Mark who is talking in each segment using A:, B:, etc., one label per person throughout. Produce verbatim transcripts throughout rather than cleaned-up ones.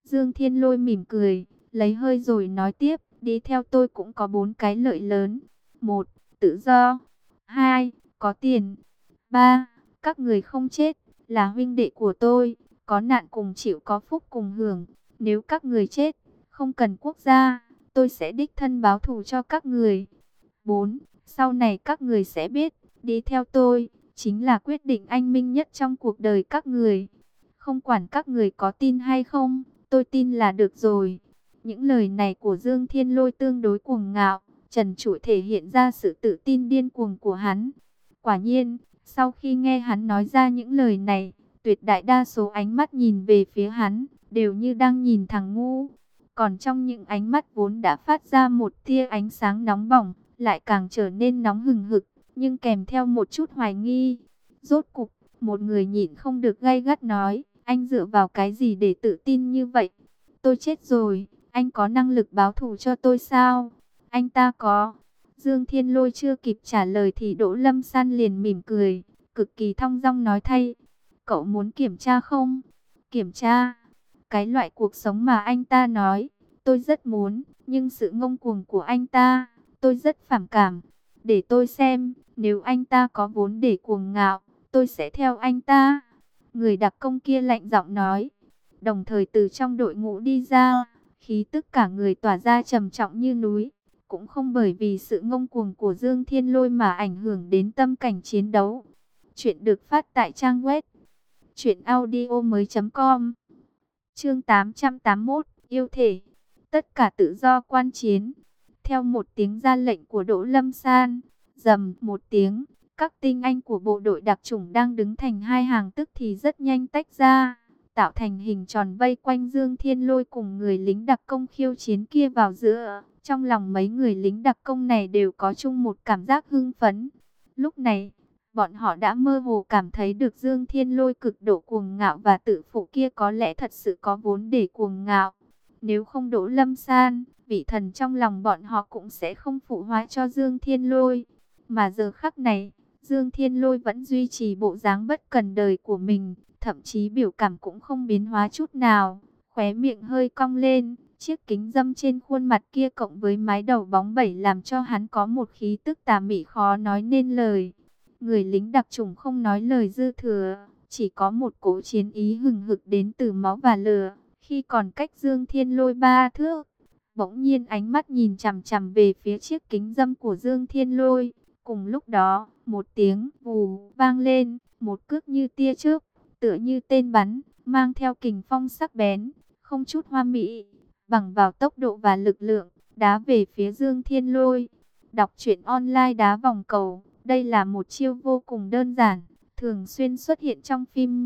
A: Dương Thiên Lôi mỉm cười, lấy hơi rồi nói tiếp, đi theo tôi cũng có bốn cái lợi lớn. Một, tự do. Hai, có tiền. Ba, các người không chết, là huynh đệ của tôi, có nạn cùng chịu có phúc cùng hưởng. Nếu các người chết, không cần quốc gia, tôi sẽ đích thân báo thù cho các người. Bốn, sau này các người sẽ biết, đi theo tôi, chính là quyết định anh minh nhất trong cuộc đời các người. Không quản các người có tin hay không, tôi tin là được rồi. Những lời này của Dương Thiên Lôi tương đối cuồng ngạo, trần trụi thể hiện ra sự tự tin điên cuồng của hắn. Quả nhiên, sau khi nghe hắn nói ra những lời này, tuyệt đại đa số ánh mắt nhìn về phía hắn, đều như đang nhìn thằng ngu. Còn trong những ánh mắt vốn đã phát ra một tia ánh sáng nóng bỏng, lại càng trở nên nóng hừng hực, nhưng kèm theo một chút hoài nghi. Rốt cục, một người nhịn không được gay gắt nói, anh dựa vào cái gì để tự tin như vậy? Tôi chết rồi, anh có năng lực báo thù cho tôi sao? Anh ta có. Dương Thiên Lôi chưa kịp trả lời thì Đỗ Lâm San liền mỉm cười, cực kỳ thong dong nói thay. Cậu muốn kiểm tra không? Kiểm tra? Cái loại cuộc sống mà anh ta nói, tôi rất muốn, nhưng sự ngông cuồng của anh ta, tôi rất phản cảm. Để tôi xem, nếu anh ta có vốn để cuồng ngạo, tôi sẽ theo anh ta. Người đặc công kia lạnh giọng nói, đồng thời từ trong đội ngũ đi ra, khí tức cả người tỏa ra trầm trọng như núi. Cũng không bởi vì sự ngông cuồng của Dương Thiên Lôi mà ảnh hưởng đến tâm cảnh chiến đấu. Chuyện được phát tại trang web truyện audio mới chấm com. Chương tám trăm tám mươi mốt, yêu thể. Tất cả tự do quan chiến. Theo một tiếng ra lệnh của Đỗ Lâm San, rầm một tiếng, các tinh anh của bộ đội đặc chủng đang đứng thành hai hàng tức thì rất nhanh tách ra, tạo thành hình tròn vây quanh Dương Thiên Lôi cùng người lính đặc công khiêu chiến kia vào giữa. Trong lòng mấy người lính đặc công này đều có chung một cảm giác hưng phấn. Lúc này, bọn họ đã mơ hồ cảm thấy được Dương Thiên Lôi cực độ cuồng ngạo và tự phụ kia có lẽ thật sự có vốn để cuồng ngạo. Nếu không Đỗ Lâm San, vị thần trong lòng bọn họ cũng sẽ không phụ hóa cho Dương Thiên Lôi. Mà giờ khắc này, Dương Thiên Lôi vẫn duy trì bộ dáng bất cần đời của mình, thậm chí biểu cảm cũng không biến hóa chút nào, khóe miệng hơi cong lên. Chiếc kính dâm trên khuôn mặt kia cộng với mái đầu bóng bẩy làm cho hắn có một khí tức tà mị khó nói nên lời. Người lính đặc chủng không nói lời dư thừa, chỉ có một cỗ chiến ý hừng hực đến từ máu và lửa. Khi còn cách Dương Thiên Lôi ba thước, bỗng nhiên ánh mắt nhìn chằm chằm về phía chiếc kính dâm của Dương Thiên Lôi. Cùng lúc đó, một tiếng vù vang lên, một cước như tia chớp, tựa như tên bắn, mang theo kình phong sắc bén, không chút hoa mỹ, bằng vào tốc độ và lực lượng, đá về phía Dương Thiên Lôi. Đọc truyện online đá vòng cầu, đây là một chiêu vô cùng đơn giản, thường xuyên xuất hiện trong phim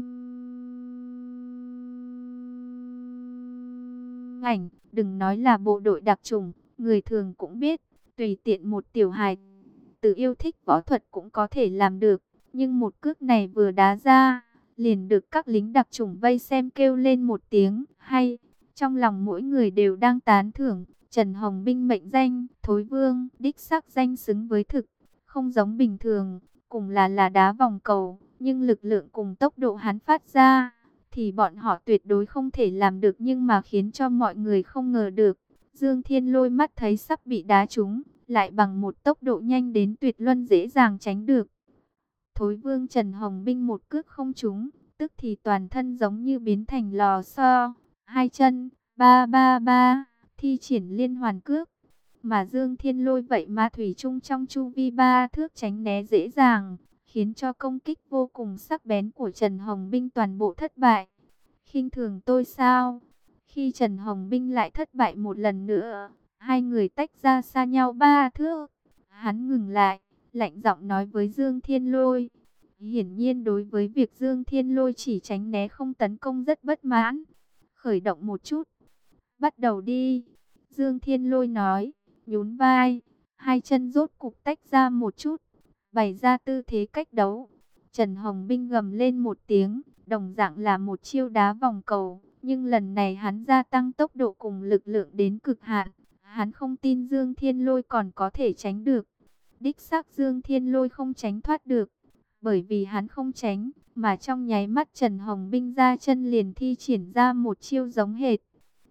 A: ảnh. Đừng nói là bộ đội đặc chủng, người thường cũng biết, tùy tiện một tiểu hài tử yêu thích võ thuật cũng có thể làm được. Nhưng một cước này vừa đá ra, liền được các lính đặc chủng vây xem kêu lên một tiếng hay. Trong lòng mỗi người đều đang tán thưởng, Trần Hồng Binh mệnh danh Thối Vương, đích xác danh xứng với thực, không giống bình thường, cùng là là đá vòng cầu, nhưng lực lượng cùng tốc độ hắn phát ra, thì bọn họ tuyệt đối không thể làm được, nhưng mà khiến cho mọi người không ngờ được. Dương Thiên Lôi mắt thấy sắp bị đá trúng, lại bằng một tốc độ nhanh đến tuyệt luân dễ dàng tránh được. Thối Vương Trần Hồng Binh một cước không trúng, tức thì toàn thân giống như biến thành lò xo, hai chân, ba ba ba, thi triển liên hoàn cước. Mà Dương Thiên Lôi vậy mà thủy chung trong chu vi ba thước tránh né dễ dàng, khiến cho công kích vô cùng sắc bén của Trần Hồng Binh toàn bộ thất bại. Khinh thường tôi sao? Khi Trần Hồng Binh lại thất bại một lần nữa, hai người tách ra xa nhau ba thước. Hắn ngừng lại, lạnh giọng nói với Dương Thiên Lôi. Hiển nhiên đối với việc Dương Thiên Lôi chỉ tránh né không tấn công rất bất mãn. Khởi động một chút. Bắt đầu đi. Dương Thiên Lôi nói, nhún vai. Hai chân rốt cục tách ra một chút, bày ra tư thế cách đấu. Trần Hồng Binh gầm lên một tiếng, đồng dạng là một chiêu đá vòng cầu. Nhưng lần này hắn gia tăng tốc độ cùng lực lượng đến cực hạn. Hắn không tin Dương Thiên Lôi còn có thể tránh được. Đích xác Dương Thiên Lôi không tránh thoát được. Bởi vì hắn không tránh, mà trong nháy mắt Trần Hồng Binh ra chân liền thi triển ra một chiêu giống hệt.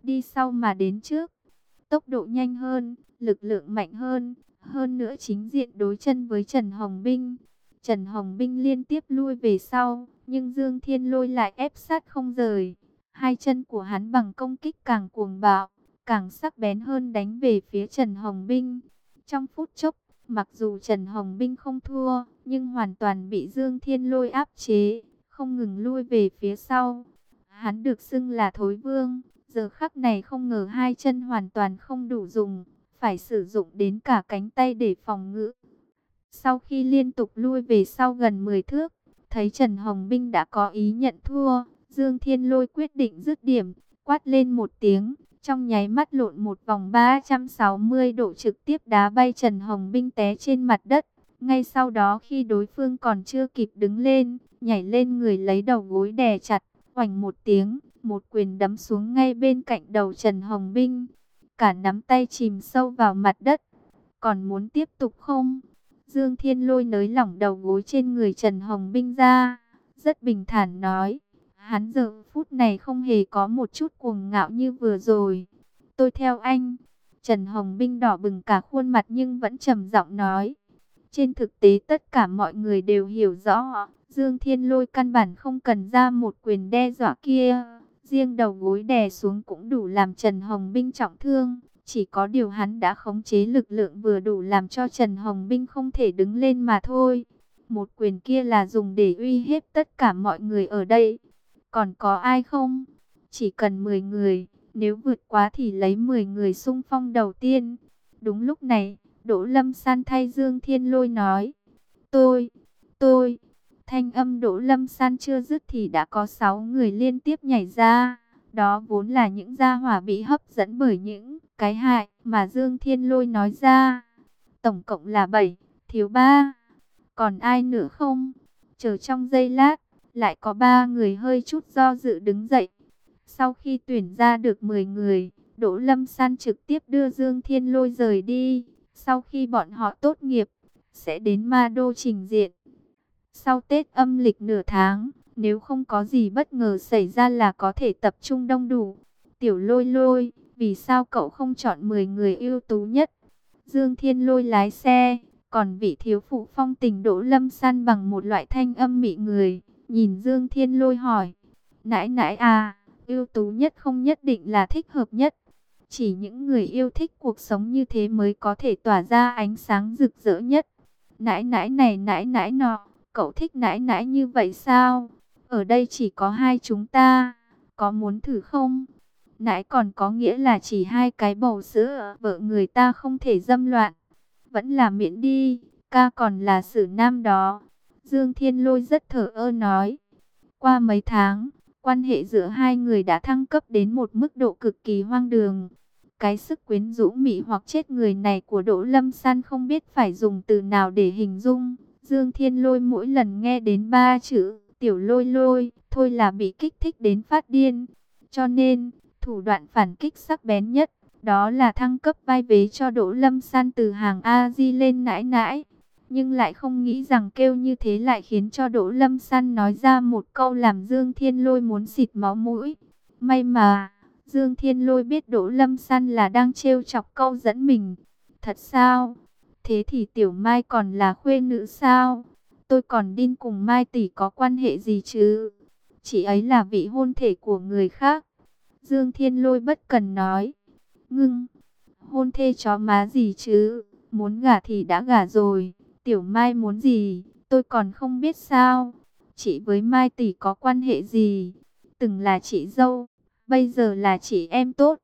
A: đi sau mà đến trước. Tốc độ nhanh hơn, lực lượng mạnh hơn, hơn nữa chính diện đối chân với Trần Hồng Binh. Trần Hồng Binh liên tiếp lui về sau, nhưng Dương Thiên Lôi lại ép sát không rời. Hai chân của hắn bằng công kích càng cuồng bạo, càng sắc bén hơn đánh về phía Trần Hồng Binh. Trong phút chốc, mặc dù Trần Hồng Binh không thua, nhưng hoàn toàn bị Dương Thiên Lôi áp chế, không ngừng lui về phía sau. Hắn được xưng là Thối Vương, giờ khắc này không ngờ hai chân hoàn toàn không đủ dùng, phải sử dụng đến cả cánh tay để phòng ngự. Sau khi liên tục lui về sau gần mười thước, thấy Trần Hồng Binh đã có ý nhận thua, Dương Thiên Lôi quyết định dứt điểm, quát lên một tiếng, trong nháy mắt lộn một vòng ba trăm sáu mươi độ trực tiếp đá bay Trần Hồng Binh té trên mặt đất. Ngay sau đó khi đối phương còn chưa kịp đứng lên, nhảy lên người lấy đầu gối đè chặt, oành một tiếng, một quyền đấm xuống ngay bên cạnh đầu Trần Hồng Binh. Cả nắm tay chìm sâu vào mặt đất. Còn muốn tiếp tục không? Dương Thiên Lôi nới lỏng đầu gối trên người Trần Hồng Binh ra, rất bình thản nói. Hắn giờ phút này không hề có một chút cuồng ngạo như vừa rồi. Tôi theo anh. Trần Hồng Binh đỏ bừng cả khuôn mặt nhưng vẫn trầm giọng nói. Trên thực tế tất cả mọi người đều hiểu rõ, Dương Thiên Lôi căn bản không cần ra một quyền đe dọa kia. Riêng đầu gối đè xuống cũng đủ làm Trần Hồng Binh trọng thương. Chỉ có điều hắn đã khống chế lực lượng vừa đủ làm cho Trần Hồng Binh không thể đứng lên mà thôi. Một quyền kia là dùng để uy hiếp tất cả mọi người ở đây. Còn có ai không? Chỉ cần mười người, nếu vượt quá thì lấy mười người xung phong đầu tiên. Đúng lúc này, Đỗ Lâm San thay Dương Thiên Lôi nói. Tôi, tôi, thanh âm Đỗ Lâm San chưa dứt thì đã có sáu người liên tiếp nhảy ra. Đó vốn là những gia hỏa bị hấp dẫn bởi những cái hại mà Dương Thiên Lôi nói ra. Tổng cộng là bảy, thiếu ba. Còn ai nữa không? Chờ trong giây lát, lại có ba người hơi chút do dự đứng dậy. Sau khi tuyển ra được mười người, Đỗ Lâm San trực tiếp đưa Dương Thiên Lôi rời đi. Sau khi bọn họ tốt nghiệp, sẽ đến Ma Đô trình diện. Sau Tết âm lịch nửa tháng, nếu không có gì bất ngờ xảy ra là có thể tập trung đông đủ. Tiểu Lôi Lôi, vì sao cậu không chọn mười người ưu tú nhất? Dương Thiên Lôi lái xe, còn vị thiếu phụ phong tình Đỗ Lâm San bằng một loại thanh âm mị người, nhìn Dương Thiên Lôi hỏi. Nãi nãi à, ưu tú nhất không nhất định là thích hợp nhất. Chỉ những người yêu thích cuộc sống như thế mới có thể tỏa ra ánh sáng rực rỡ nhất. Nãi nãi này nãi nãi nọ, cậu thích nãi nãi như vậy sao? Ở đây chỉ có hai chúng ta, có muốn thử không? Nãi còn có nghĩa là chỉ hai cái bầu sữa, vợ người ta không thể dâm loạn. Vẫn là miễn đi, ca còn là xử nam đó. Dương Thiên Lôi rất thờ ơ nói. Qua mấy tháng, quan hệ giữa hai người đã thăng cấp đến một mức độ cực kỳ hoang đường. Cái sức quyến rũ mị hoặc chết người này của Đỗ Lâm San không biết phải dùng từ nào để hình dung. Dương Thiên Lôi mỗi lần nghe đến ba chữ Tiểu Lôi Lôi, thôi là bị kích thích đến phát điên. Cho nên, thủ đoạn phản kích sắc bén nhất, đó là thăng cấp vai vế cho Đỗ Lâm San từ hàng a di lên nãi nãi. Nhưng lại không nghĩ rằng kêu như thế lại khiến cho Đỗ Lâm San nói ra một câu làm Dương Thiên Lôi muốn xịt máu mũi. May mà, Dương Thiên Lôi biết Đỗ Lâm San là đang trêu chọc câu dẫn mình. Thật sao? Thế thì Tiểu Mai còn là khuê nữ sao? Tôi còn điên cùng Mai tỷ có quan hệ gì chứ? Chị ấy là vị hôn thê của người khác. Dương Thiên Lôi bất cần nói. Ngưng, hôn thê chó má gì chứ? Muốn gả thì đã gả rồi. Tiểu Mai muốn gì? Tôi còn không biết sao? Chị với Mai tỷ có quan hệ gì? Từng là chị dâu, bây giờ là chị em tốt.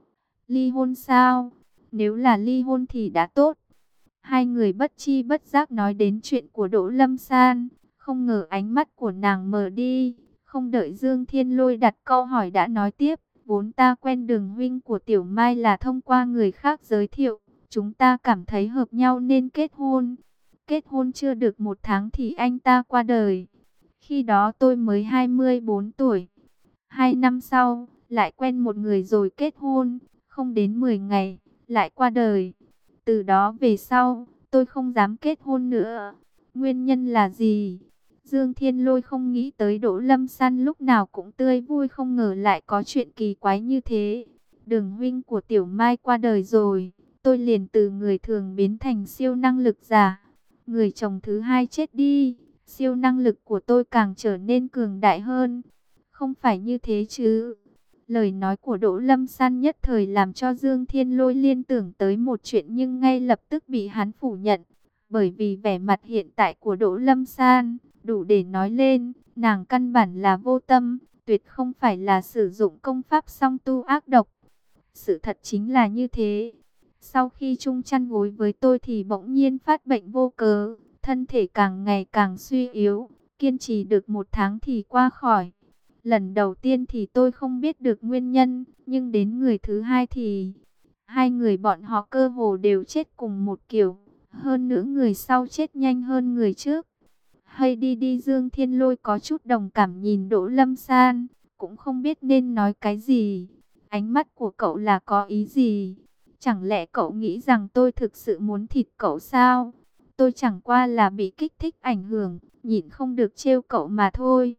A: Ly hôn sao? Nếu là ly hôn thì đã tốt. Hai người bất chi bất giác nói đến chuyện của Đỗ Lâm San. Không ngờ ánh mắt của nàng mờ đi. Không đợi Dương Thiên Lôi đặt câu hỏi đã nói tiếp. Vốn ta quen Đường huynh của Tiểu Mai là thông qua người khác giới thiệu. Chúng ta cảm thấy hợp nhau nên kết hôn. Kết hôn chưa được một tháng thì anh ta qua đời. Khi đó tôi mới hai mươi bốn tuổi. Hai năm sau, lại quen một người rồi kết hôn. Không đến mười ngày, lại qua đời. Từ đó về sau, tôi không dám kết hôn nữa. Nguyên nhân là gì? Dương Thiên Lôi không nghĩ tới Đỗ Lâm San lúc nào cũng tươi vui, không ngờ lại có chuyện kỳ quái như thế. Đường huynh của Tiểu Mai qua đời rồi, tôi liền từ người thường biến thành siêu năng lực giả. Người chồng thứ hai chết đi, siêu năng lực của tôi càng trở nên cường đại hơn. Không phải như thế chứ? Lời nói của Đỗ Lâm San nhất thời làm cho Dương Thiên Lôi liên tưởng tới một chuyện, nhưng ngay lập tức bị hắn phủ nhận. Bởi vì vẻ mặt hiện tại của Đỗ Lâm San đủ để nói lên, nàng căn bản là vô tâm, tuyệt không phải là sử dụng công pháp song tu ác độc. Sự thật chính là như thế. Sau khi chung chăn gối với tôi thì bỗng nhiên phát bệnh vô cớ, thân thể càng ngày càng suy yếu, kiên trì được một tháng thì qua khỏi. Lần đầu tiên thì tôi không biết được nguyên nhân, nhưng đến người thứ hai thì hai người bọn họ cơ hồ đều chết cùng một kiểu. Hơn nữa người sau chết nhanh hơn người trước. Hay đi đi Dương Thiên Lôi có chút đồng cảm nhìn Đỗ Lâm San, cũng không biết nên nói cái gì. Ánh mắt của cậu là có ý gì? Chẳng lẽ cậu nghĩ rằng tôi thực sự muốn thịt cậu sao? Tôi chẳng qua là bị kích thích ảnh hưởng, nhịn không được trêu cậu mà thôi.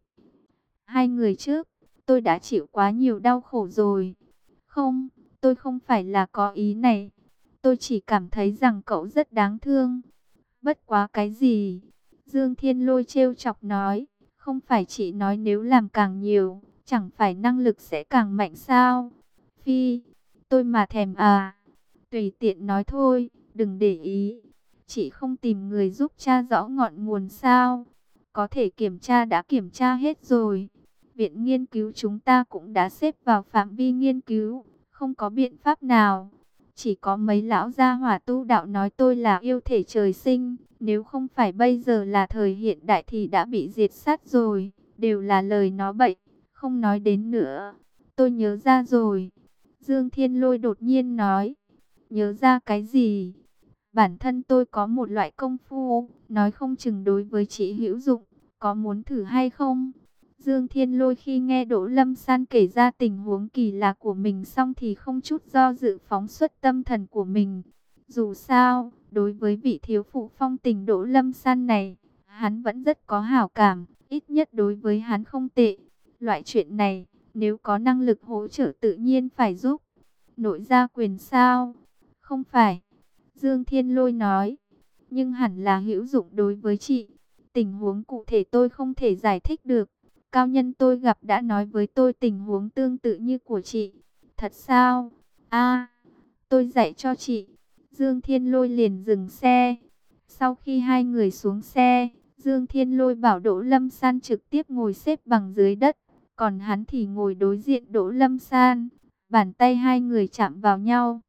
A: Hai người trước, tôi đã chịu quá nhiều đau khổ rồi. Không, tôi không phải là có ý này. Tôi chỉ cảm thấy rằng cậu rất đáng thương. Bất quá cái gì? Dương Thiên Lôi trêu chọc nói. Không phải chị nói nếu làm càng nhiều, chẳng phải năng lực sẽ càng mạnh sao? Phi, tôi mà thèm à. Tùy tiện nói thôi, đừng để ý. Chị không tìm người giúp tra rõ ngọn nguồn sao? Có thể kiểm tra đã kiểm tra hết rồi. Viện nghiên cứu chúng ta cũng đã xếp vào phạm vi nghiên cứu, không có biện pháp nào. Chỉ có mấy lão gia hỏa tu đạo nói tôi là yêu thể trời sinh, nếu không phải bây giờ là thời hiện đại thì đã bị diệt sát rồi, đều là lời nói bậy, không nói đến nữa. Tôi nhớ ra rồi. Dương Thiên Lôi đột nhiên nói. Nhớ ra cái gì? Bản thân tôi có một loại công phu, nói không chừng đối với chị hữu dụng, có muốn thử hay không? Dương Thiên Lôi khi nghe Đỗ Lâm San kể ra tình huống kỳ lạ của mình xong thì không chút do dự phóng xuất tâm thần của mình. Dù sao, đối với vị thiếu phụ phong tình Đỗ Lâm San này, hắn vẫn rất có hảo cảm, ít nhất đối với hắn không tệ. Loại chuyện này, nếu có năng lực hỗ trợ tự nhiên phải giúp. Nội gia quyền sao? Không phải. Dương Thiên Lôi nói, nhưng hẳn là hữu dụng đối với chị. Tình huống cụ thể tôi không thể giải thích được. Cao nhân tôi gặp đã nói với tôi tình huống tương tự như của chị. Thật sao? A, tôi dạy cho chị. Dương Thiên Lôi liền dừng xe. Sau khi hai người xuống xe, Dương Thiên Lôi bảo Đỗ Lâm San trực tiếp ngồi xếp bằng dưới đất. Còn hắn thì ngồi đối diện Đỗ Lâm San. Bàn tay hai người chạm vào nhau.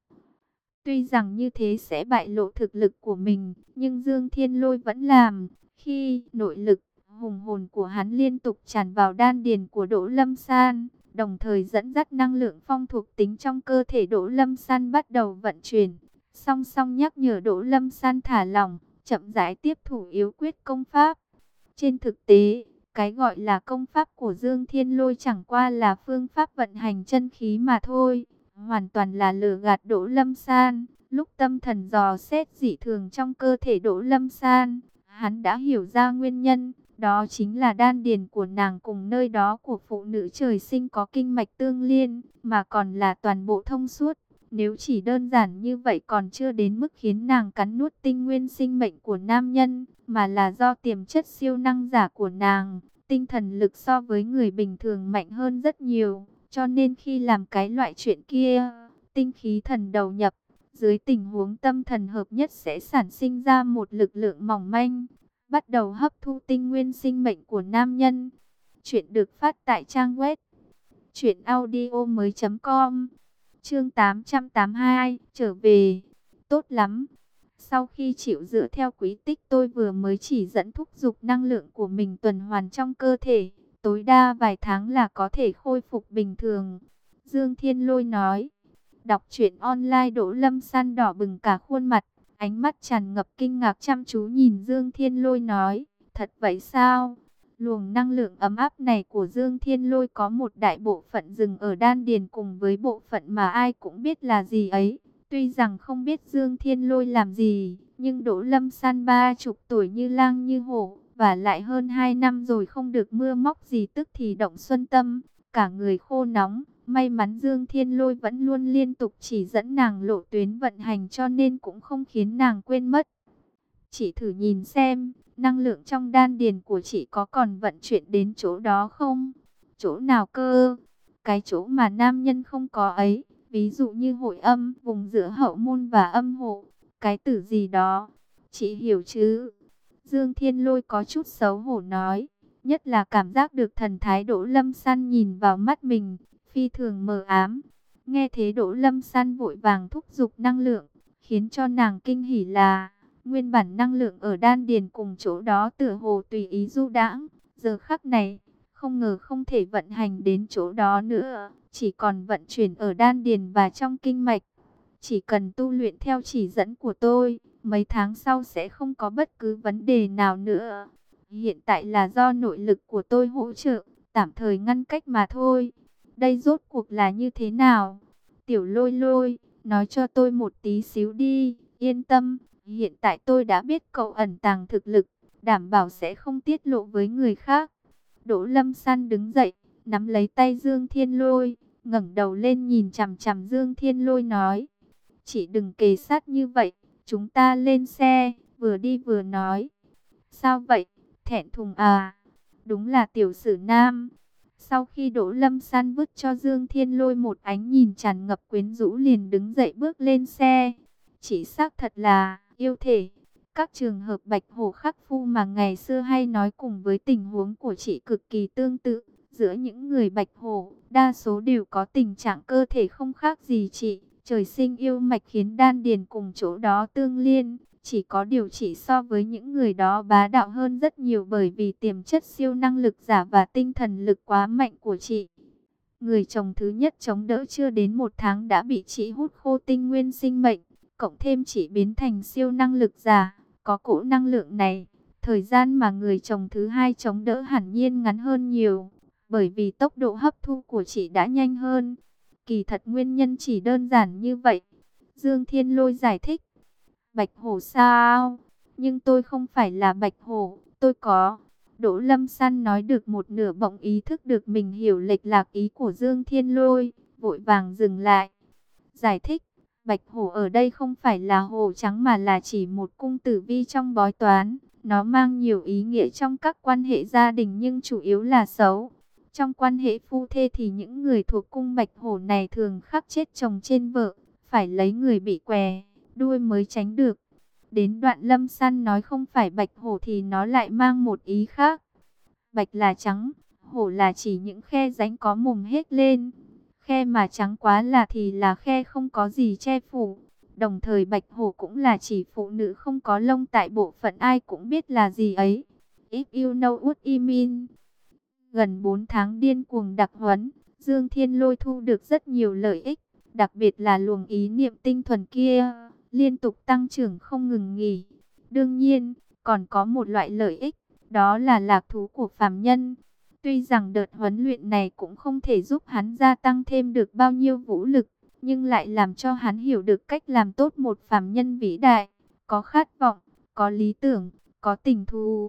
A: Tuy rằng như thế sẽ bại lộ thực lực của mình, nhưng Dương Thiên Lôi vẫn làm. Khi nội lực, hùng hồn của hắn liên tục tràn vào đan điền của Đỗ Lâm San, đồng thời dẫn dắt năng lượng phong thuộc tính trong cơ thể Đỗ Lâm San bắt đầu vận chuyển. Song song nhắc nhở Đỗ Lâm San thả lỏng, chậm rãi tiếp thủ yếu quyết công pháp. Trên thực tế, cái gọi là công pháp của Dương Thiên Lôi chẳng qua là phương pháp vận hành chân khí mà thôi. Hoàn toàn là lừa gạt Đỗ Lâm San. Lúc tâm thần dò xét dị thường trong cơ thể Đỗ Lâm San, hắn đã hiểu ra nguyên nhân. Đó chính là đan điền của nàng cùng nơi đó của phụ nữ trời sinh có kinh mạch tương liên, mà còn là toàn bộ thông suốt. Nếu chỉ đơn giản như vậy còn chưa đến mức khiến nàng cắn nuốt tinh nguyên sinh mệnh của nam nhân, mà là do tiềm chất siêu năng giả của nàng, tinh thần lực so với người bình thường mạnh hơn rất nhiều. Cho nên khi làm cái loại chuyện kia, tinh khí thần đầu nhập, dưới tình huống tâm thần hợp nhất sẽ sản sinh ra một lực lượng mỏng manh, bắt đầu hấp thu tinh nguyên sinh mệnh của nam nhân. Chuyện được phát tại trang web truyện audio mới chấm com. Chương tám trăm tám mươi hai, trở về. Tốt lắm. Sau khi chịu dựa theo quý tích tôi vừa mới chỉ dẫn thúc giục năng lượng của mình tuần hoàn trong cơ thể, tối đa vài tháng là có thể khôi phục bình thường. Dương Thiên Lôi nói. Đọc truyện online Đỗ Lâm San đỏ bừng cả khuôn mặt, ánh mắt tràn ngập kinh ngạc chăm chú nhìn Dương Thiên Lôi nói. Thật vậy sao? Luồng năng lượng ấm áp này của Dương Thiên Lôi có một đại bộ phận dừng ở đan điền cùng với bộ phận mà ai cũng biết là gì ấy. Tuy rằng không biết Dương Thiên Lôi làm gì, nhưng Đỗ Lâm San ba chục tuổi như lang như hổ, và lại hơn hai năm rồi không được mưa móc gì tức thì động xuân tâm, cả người khô nóng, May mắn Dương Thiên Lôi vẫn luôn liên tục chỉ dẫn nàng lộ tuyến vận hành cho nên cũng không khiến nàng quên mất. Chị thử nhìn xem, năng lượng trong đan điền của chị có còn vận chuyển đến chỗ đó không? Chỗ nào cơ? Cái chỗ mà nam nhân không có ấy, ví dụ như hội âm, vùng giữa hậu môn và âm hộ, cái tử gì đó. Chị hiểu chứ? Dương Thiên Lôi có chút xấu hổ nói, nhất là cảm giác được thần thái Đỗ Lâm San nhìn vào mắt mình, phi thường mờ ám. Nghe thế Đỗ Lâm San vội vàng thúc giục năng lượng, khiến cho nàng kinh hỉ là nguyên bản năng lượng ở đan điền cùng chỗ đó tựa hồ tùy ý du đãng, giờ khắc này, không ngờ không thể vận hành đến chỗ đó nữa, chỉ còn vận chuyển ở đan điền và trong kinh mạch. Chỉ cần tu luyện theo chỉ dẫn của tôi, mấy tháng sau sẽ không có bất cứ vấn đề nào nữa. Hiện tại là do nội lực của tôi hỗ trợ, tạm thời ngăn cách mà thôi. Đây rốt cuộc là như thế nào? Tiểu Lôi Lôi, nói cho tôi một tí xíu đi, yên tâm. Hiện tại tôi đã biết cậu ẩn tàng thực lực, đảm bảo sẽ không tiết lộ với người khác. Đỗ Lâm San đứng dậy, nắm lấy tay Dương Thiên Lôi, ngẩng đầu lên nhìn chằm chằm Dương Thiên Lôi nói. Chị đừng kề sát như vậy, chúng ta lên xe, vừa đi vừa nói. Sao vậy, thẹn thùng à? Đúng là tiểu sử nam. Sau khi Đỗ Lâm San vứt cho Dương Thiên Lôi một ánh nhìn tràn ngập quyến rũ liền đứng dậy bước lên xe. Chỉ xác thật là yêu thể. Các trường hợp bạch hổ khắc phu mà ngày xưa hay nói cùng với tình huống của chị cực kỳ tương tự. Giữa những người bạch hổ, đa số đều có tình trạng cơ thể không khác gì chị. Trời sinh yêu mạch khiến đan điền cùng chỗ đó tương liên. Chỉ có điều chỉ so với những người đó bá đạo hơn rất nhiều bởi vì tiềm chất siêu năng lực giả và tinh thần lực quá mạnh của chị. Người chồng thứ nhất chống đỡ chưa đến một tháng đã bị chị hút khô tinh nguyên sinh mệnh. Cộng thêm chỉ biến thành siêu năng lực giả, có cỗ năng lượng này, thời gian mà người chồng thứ hai chống đỡ hẳn nhiên ngắn hơn nhiều, bởi vì tốc độ hấp thu của chị đã nhanh hơn. Kỳ thật nguyên nhân chỉ đơn giản như vậy. Dương Thiên Lôi giải thích. Bạch hổ sao? Nhưng tôi không phải là bạch hổ, tôi có. Đỗ Lâm San nói được một nửa bỗng ý thức được mình hiểu lệch lạc ý của Dương Thiên Lôi, vội vàng dừng lại. Giải thích. Bạch hổ ở đây không phải là hổ trắng mà là chỉ một cung tử vi trong bói toán. Nó mang nhiều ý nghĩa trong các quan hệ gia đình nhưng chủ yếu là xấu. Trong quan hệ phu thê thì những người thuộc cung bạch hổ này thường khắc chết chồng trên vợ. Phải lấy người bị què, đuôi mới tránh được. Đến đoạn Lâm San nói không phải bạch hổ thì nó lại mang một ý khác. Bạch là trắng, hổ là chỉ những khe rãnh có mồm hết lên. Khe mà trắng quá là thì là khe không có gì che phủ. Đồng thời bạch hổ cũng là chỉ phụ nữ không có lông tại bộ phận ai cũng biết là gì ấy. If you know what I mean. Gần bốn tháng điên cuồng đặc huấn, Dương Thiên Lôi thu được rất nhiều lợi ích. Đặc biệt là luồng ý niệm tinh thuần kia, liên tục tăng trưởng không ngừng nghỉ. Đương nhiên, còn có một loại lợi ích, đó là lạc thú của phàm nhân. Tuy rằng đợt huấn luyện này cũng không thể giúp hắn gia tăng thêm được bao nhiêu vũ lực, nhưng lại làm cho hắn hiểu được cách làm tốt một phàm nhân vĩ đại, có khát vọng, có lý tưởng, có tình thù.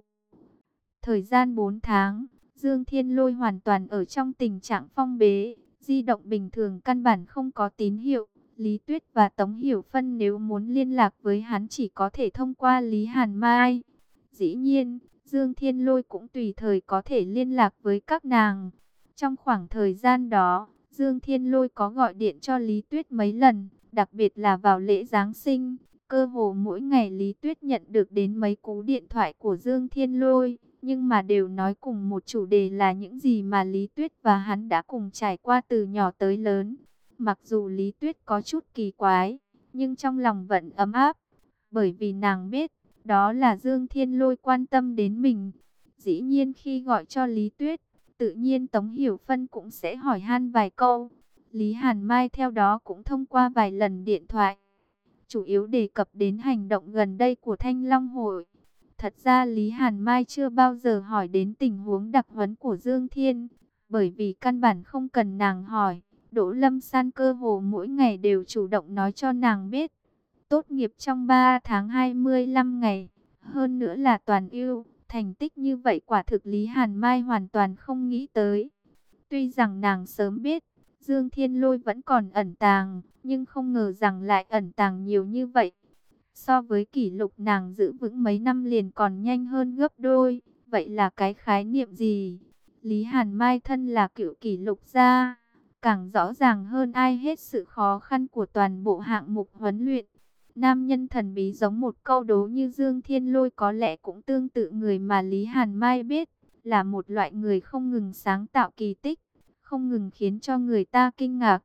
A: Thời gian bốn tháng, Dương Thiên Lôi hoàn toàn ở trong tình trạng phong bế, di động bình thường căn bản không có tín hiệu. Lý Tuyết và Tống Hiểu Phân nếu muốn liên lạc với hắn chỉ có thể thông qua Lý Hàn Mai. Dĩ nhiên, Dương Thiên Lôi cũng tùy thời có thể liên lạc với các nàng. Trong khoảng thời gian đó, Dương Thiên Lôi có gọi điện cho Lý Tuyết mấy lần, đặc biệt là vào lễ Giáng sinh. Cơ hồ mỗi ngày Lý Tuyết nhận được đến mấy cú điện thoại của Dương Thiên Lôi, nhưng mà đều nói cùng một chủ đề là những gì mà Lý Tuyết và hắn đã cùng trải qua từ nhỏ tới lớn. Mặc dù Lý Tuyết có chút kỳ quái, nhưng trong lòng vẫn ấm áp, bởi vì nàng biết, đó là Dương Thiên Lôi quan tâm đến mình. Dĩ nhiên khi gọi cho Lý Tuyết, tự nhiên Tống Hiểu Phân cũng sẽ hỏi han vài câu. Lý Hàn Mai theo đó cũng thông qua vài lần điện thoại, chủ yếu đề cập đến hành động gần đây của Thanh Long Hội. Thật ra Lý Hàn Mai chưa bao giờ hỏi đến tình huống đặc huấn của Dương Thiên, bởi vì căn bản không cần nàng hỏi. Đỗ Lâm San cơ hồ mỗi ngày đều chủ động nói cho nàng biết. Tốt nghiệp trong ba tháng hai mươi lăm ngày, hơn nữa là toàn ưu, thành tích như vậy quả thực Lý Hàn Mai hoàn toàn không nghĩ tới. Tuy rằng nàng sớm biết, Dương Thiên Lôi vẫn còn ẩn tàng, nhưng không ngờ rằng lại ẩn tàng nhiều như vậy. So với kỷ lục nàng giữ vững mấy năm liền còn nhanh hơn gấp đôi. Vậy là cái khái niệm gì? Lý Hàn Mai thân là cựu kỷ lục gia, càng rõ ràng hơn ai hết sự khó khăn của toàn bộ hạng mục huấn luyện. Nam nhân thần bí giống một câu đố như Dương Thiên Lôi có lẽ cũng tương tự người mà Lý Hàn Mai biết, là một loại người không ngừng sáng tạo kỳ tích, không ngừng khiến cho người ta kinh ngạc.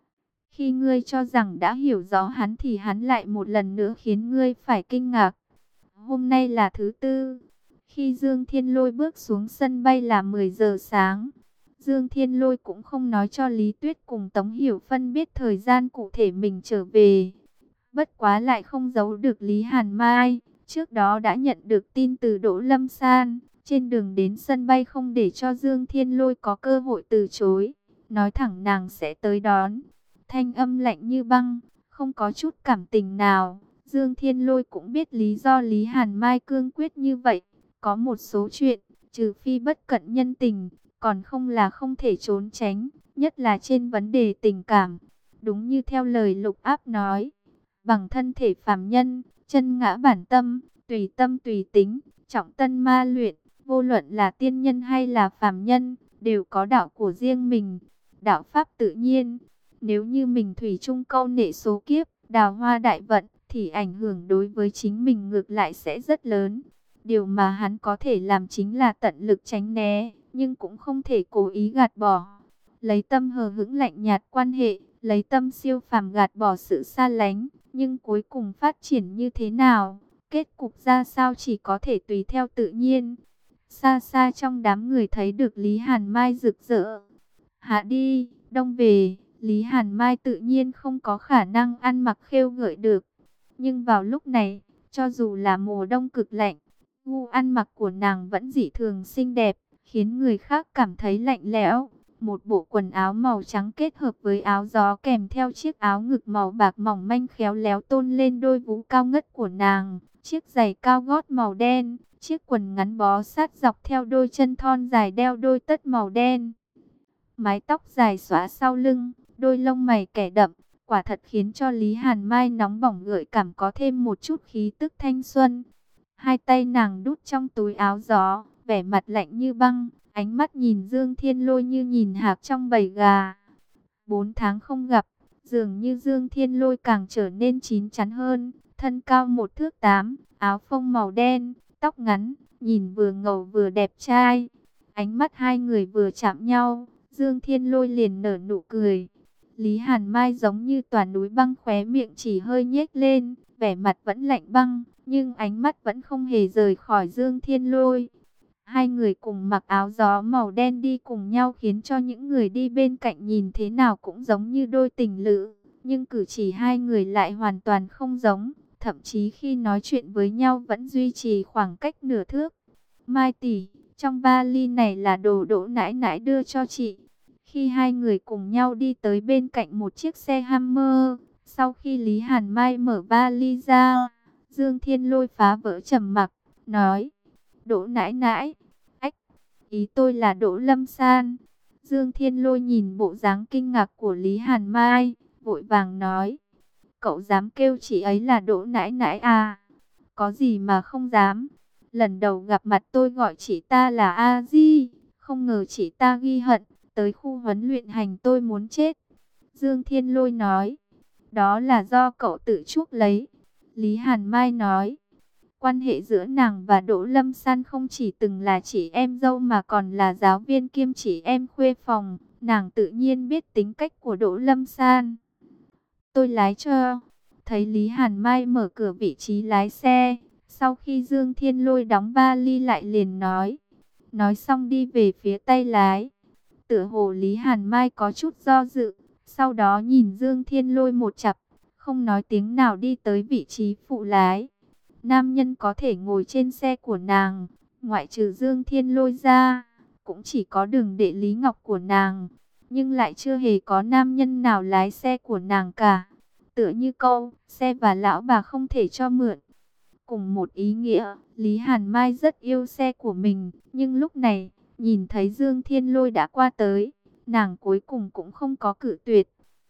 A: Khi ngươi cho rằng đã hiểu rõ hắn thì hắn lại một lần nữa khiến ngươi phải kinh ngạc. Hôm nay là thứ tư. Khi Dương Thiên Lôi bước xuống sân bay là mười giờ sáng. Dương Thiên Lôi cũng không nói cho Lý Tuyết cùng Tống Hiểu Phân biết thời gian cụ thể mình trở về. Bất quá lại không giấu được Lý Hàn Mai. Trước đó đã nhận được tin từ Đỗ Lâm San. Trên đường đến sân bay không để cho Dương Thiên Lôi có cơ hội từ chối. Nói thẳng nàng sẽ tới đón. Thanh âm lạnh như băng, không có chút cảm tình nào. Dương Thiên Lôi cũng biết lý do Lý Hàn Mai cương quyết như vậy. Có một số chuyện, trừ phi bất cận nhân tình, còn không là không thể trốn tránh, nhất là trên vấn đề tình cảm. Đúng như theo lời Lục Áp nói, bằng thân thể phàm nhân, chân ngã bản tâm, tùy tâm tùy tính, trọng tân ma luyện, vô luận là tiên nhân hay là phàm nhân, đều có đạo của riêng mình, đạo pháp tự nhiên. Nếu như mình thủy chung câu nệ số kiếp, đào hoa đại vận, thì ảnh hưởng đối với chính mình ngược lại sẽ rất lớn. Điều mà hắn có thể làm chính là tận lực tránh né, nhưng cũng không thể cố ý gạt bỏ. Lấy tâm hờ hững lạnh nhạt quan hệ, lấy tâm siêu phàm gạt bỏ sự xa lánh, nhưng cuối cùng phát triển như thế nào, kết cục ra sao chỉ có thể tùy theo tự nhiên. Xa xa trong đám người thấy được Lý Hàn Mai rực rỡ. Hạ đi, đông về. Lý Hàn Mai tự nhiên không có khả năng ăn mặc khêu gợi được. Nhưng vào lúc này, cho dù là mùa đông cực lạnh, gu ăn mặc của nàng vẫn dị thường xinh đẹp, khiến người khác cảm thấy lạnh lẽo. Một bộ quần áo màu trắng kết hợp với áo gió kèm theo chiếc áo ngực màu bạc mỏng manh khéo léo tôn lên đôi vú cao ngất của nàng. Chiếc giày cao gót màu đen, chiếc quần ngắn bó sát dọc theo đôi chân thon dài đeo đôi tất màu đen. Mái tóc dài xõa sau lưng, đôi lông mày kẻ đậm, quả thật khiến cho Lý Hàn Mai nóng bỏng gợi cảm có thêm một chút khí tức thanh xuân. Hai tay nàng đút trong túi áo gió, vẻ mặt lạnh như băng, ánh mắt nhìn Dương Thiên Lôi như nhìn hạc trong bầy gà. Bốn tháng không gặp, dường như Dương Thiên Lôi càng trở nên chín chắn hơn, thân cao một thước tám, áo phông màu đen, tóc ngắn, nhìn vừa ngầu vừa đẹp trai. Ánh mắt hai người vừa chạm nhau, Dương Thiên Lôi liền nở nụ cười. Lý Hàn Mai giống như tòa núi băng, khóe miệng chỉ hơi nhếch lên, vẻ mặt vẫn lạnh băng, nhưng ánh mắt vẫn không hề rời khỏi Dương Thiên Lôi. Hai người cùng mặc áo gió màu đen đi cùng nhau khiến cho những người đi bên cạnh nhìn thế nào cũng giống như đôi tình lữ, nhưng cử chỉ hai người lại hoàn toàn không giống, thậm chí khi nói chuyện với nhau vẫn duy trì khoảng cách nửa thước. Mai tỷ, trong vali này là đồ Đỗ nãi nãi đưa cho chị. Khi hai người cùng nhau đi tới bên cạnh một chiếc xe Hummer, sau khi Lý Hàn Mai mở vali ra, Dương Thiên Lôi phá vỡ trầm mặc, nói: Đỗ nãi nãi, ách, ý tôi là Đỗ Lâm San. Dương Thiên Lôi nhìn bộ dáng kinh ngạc của Lý Hàn Mai, vội vàng nói: cậu dám kêu chị ấy là Đỗ nãi nãi à? Có gì mà không dám. Lần đầu gặp mặt tôi gọi chị ta là A Di, không ngờ chị ta ghi hận, tới khu huấn luyện hành tôi muốn chết. Dương Thiên Lôi nói: đó là do cậu tự chuốc lấy. Lý Hàn Mai nói: quan hệ giữa nàng và Đỗ Lâm San không chỉ từng là chị em dâu mà còn là giáo viên kiêm chị em khuê phòng. Nàng tự nhiên biết tính cách của Đỗ Lâm San. Tôi lái cho. Thấy Lý Hàn Mai mở cửa vị trí lái xe, sau khi Dương Thiên Lôi đóng vali lại liền nói. Nói xong đi về phía tay lái. Tựa hồ Lý Hàn Mai có chút do dự, sau đó nhìn Dương Thiên Lôi một chặp, không nói tiếng nào đi tới vị trí phụ lái. Nam nhân có thể ngồi trên xe của nàng, ngoại trừ Dương Thiên Lôi ra, cũng chỉ có Đường Đệ Lý Ngọc của nàng, nhưng lại chưa hề có nam nhân nào lái xe của nàng cả. Tựa như câu, xe và lão bà không thể cho mượn. Cùng một ý nghĩa, Lý Hàn Mai rất yêu xe của mình, nhưng lúc này, nhìn thấy Dương Thiên Lôi đã qua tới, nàng cuối cùng cũng không có cự tuyệt.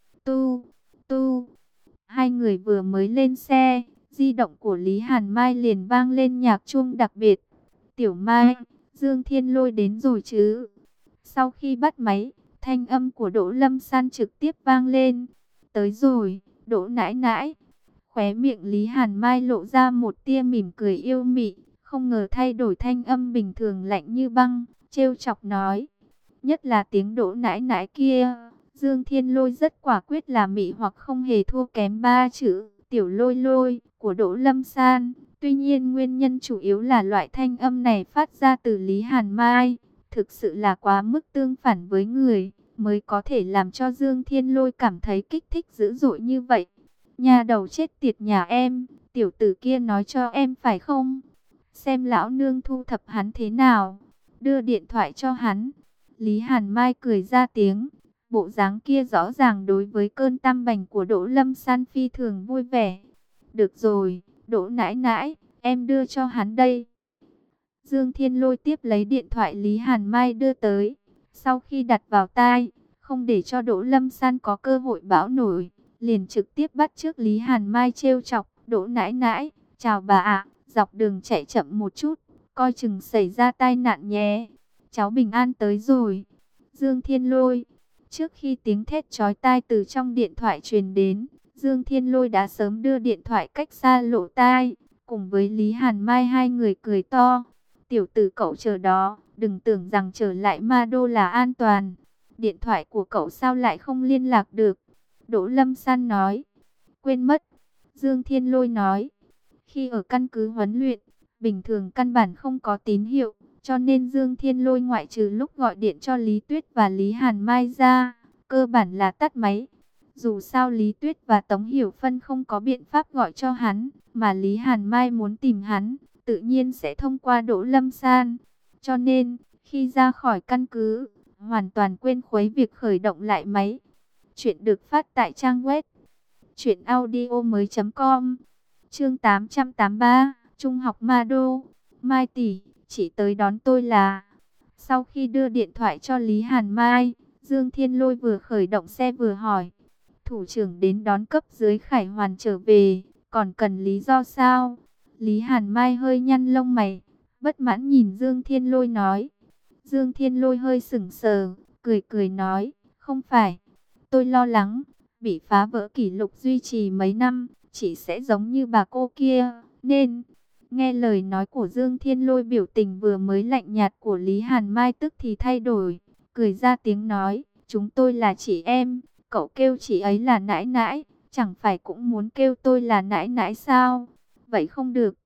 A: Tu, tu, hai người vừa mới lên xe, di động của Lý Hàn Mai liền vang lên nhạc chuông đặc biệt. Tiểu Mai, Dương Thiên Lôi đến rồi chứ? Sau khi bắt máy, thanh âm của Đỗ Lâm San trực tiếp vang lên. Tới rồi, Đỗ nãi nãi. Khóe miệng Lý Hàn Mai lộ ra một tia mỉm cười yêu mị, không ngờ thay đổi thanh âm bình thường lạnh như băng, trêu chọc nói. Nhất là tiếng Đỗ nãi nãi kia, Dương Thiên Lôi rất quả quyết là mị hoặc không hề thua kém ba chữ tiểu lôi lôi của Đỗ Lâm San. Tuy nhiên nguyên nhân chủ yếu là loại thanh âm này phát ra từ Lý Hàn Mai, thực sự là quá mức tương phản với người, mới có thể làm cho Dương Thiên Lôi cảm thấy kích thích dữ dội như vậy. Nhà đầu chết tiệt nhà em, tiểu tử kia nói cho em phải không? Xem lão nương thu thập hắn thế nào, đưa điện thoại cho hắn. Lý Hàn Mai cười ra tiếng, bộ dáng kia rõ ràng đối với cơn tam bành của Đỗ Lâm San phi thường vui vẻ. Được rồi, Đỗ nãi nãi, em đưa cho hắn đây. Dương Thiên Lôi tiếp lấy điện thoại Lý Hàn Mai đưa tới, sau khi đặt vào tai, không để cho Đỗ Lâm San có cơ hội bão nổi, liền trực tiếp bắt trước Lý Hàn Mai trêu chọc. Đỗ nãi nãi, chào bà ạ, dọc đường chạy chậm một chút, coi chừng xảy ra tai nạn nhé. Cháu bình an tới rồi. Dương Thiên Lôi. Trước khi tiếng thét chói tai từ trong điện thoại truyền đến, Dương Thiên Lôi đã sớm đưa điện thoại cách xa lỗ tai, cùng với Lý Hàn Mai hai người cười to. Tiểu tử cậu chờ đó, đừng tưởng rằng trở lại Ma Đô là an toàn. Điện thoại của cậu sao lại không liên lạc được? Đỗ Lâm San nói. Quên mất. Dương Thiên Lôi nói. Khi ở căn cứ huấn luyện, bình thường căn bản không có tín hiệu, cho nên Dương Thiên Lôi ngoại trừ lúc gọi điện cho Lý Tuyết và Lý Hàn Mai ra, cơ bản là tắt máy. Dù sao Lý Tuyết và Tống Hiểu Phân không có biện pháp gọi cho hắn, mà Lý Hàn Mai muốn tìm hắn, tự nhiên sẽ thông qua Đỗ Lâm San. Cho nên, khi ra khỏi căn cứ, hoàn toàn quên khuấy việc khởi động lại máy. Chuyện được phát tại trang web truyện audio mới chấm com. Chương tám trăm tám mươi ba, Trung học Ma Đô. Mai tỷ, chỉ tới đón tôi là. Sau khi đưa điện thoại cho Lý Hàn Mai, Dương Thiên Lôi vừa khởi động xe vừa hỏi. Thủ trưởng đến đón cấp dưới Khải Hoàn trở về, còn cần lý do sao? Lý Hàn Mai hơi nhăn lông mày, bất mãn nhìn Dương Thiên Lôi nói. Dương Thiên Lôi hơi sững sờ, cười cười nói, không phải. Tôi lo lắng, bị phá vỡ kỷ lục duy trì mấy năm, chỉ sẽ giống như bà cô kia, nên... Nghe lời nói của Dương Thiên Lôi, biểu tình vừa mới lạnh nhạt của Lý Hàn Mai tức thì thay đổi, cười ra tiếng nói, chúng tôi là chị em, cậu kêu chị ấy là nãi nãi, chẳng phải cũng muốn kêu tôi là nãi nãi sao? Vậy không được.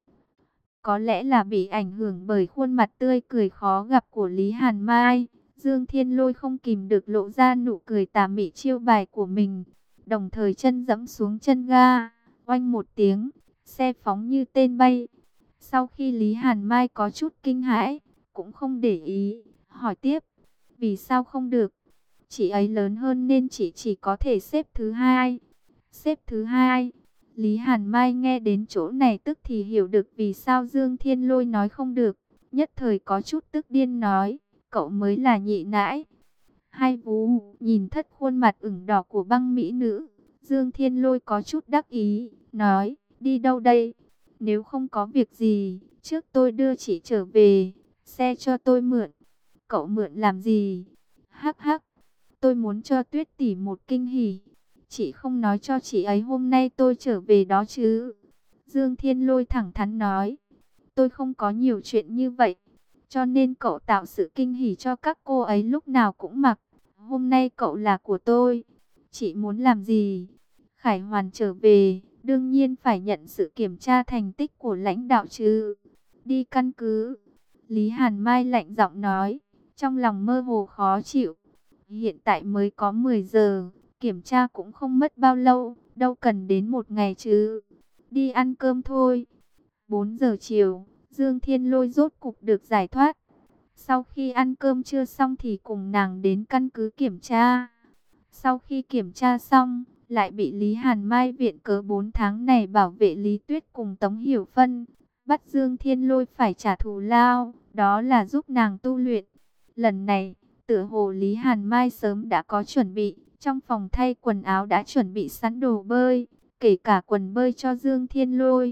A: Có lẽ là bị ảnh hưởng bởi khuôn mặt tươi cười khó gặp của Lý Hàn Mai, Dương Thiên Lôi không kìm được lộ ra nụ cười tà mị chiêu bài của mình, đồng thời chân giẫm xuống chân ga, oanh một tiếng, xe phóng như tên bay. Sau khi Lý Hàn Mai có chút kinh hãi, cũng không để ý, hỏi tiếp, vì sao không được? Chị ấy lớn hơn nên chị chỉ có thể xếp thứ hai. Xếp thứ hai. Lý Hàn Mai nghe đến chỗ này tức thì hiểu được vì sao Dương Thiên Lôi nói không được, nhất thời có chút tức điên nói, cậu mới là nhị nãi. Hai vú, nhìn thất khuôn mặt ửng đỏ của băng mỹ nữ, Dương Thiên Lôi có chút đắc ý, nói, đi đâu đây? Nếu không có việc gì, trước tôi đưa chị trở về, xe cho tôi mượn. Cậu mượn làm gì? Hắc hắc, tôi muốn cho Tuyết tỷ một kinh hỉ. Chị không nói cho chị ấy hôm nay tôi trở về đó chứ? Dương Thiên Lôi thẳng thắn nói, tôi không có nhiều chuyện như vậy, cho nên cậu tạo sự kinh hỉ cho các cô ấy lúc nào cũng mặc. Hôm nay cậu là của tôi. Chị muốn làm gì? Khải Hoàn trở về, đương nhiên phải nhận sự kiểm tra thành tích của lãnh đạo chứ. Đi căn cứ. Lý Hàn Mai lạnh giọng nói, trong lòng mơ hồ khó chịu. Hiện tại mới có mười giờ, kiểm tra cũng không mất bao lâu, đâu cần đến một ngày chứ. Đi ăn cơm thôi. bốn giờ chiều, Dương Thiên Lôi rốt cục được giải thoát. Sau khi ăn cơm trưa xong thì cùng nàng đến căn cứ kiểm tra. Sau khi kiểm tra xong, lại bị Lý Hàn Mai viện cớ bốn tháng này bảo vệ Lý Tuyết cùng Tống Hiểu Phân, bắt Dương Thiên Lôi phải trả thù lao, đó là giúp nàng tu luyện. Lần này, Tựa hồ Lý Hàn Mai sớm đã có chuẩn bị, trong phòng thay quần áo đã chuẩn bị sẵn đồ bơi, kể cả quần bơi cho Dương Thiên Lôi.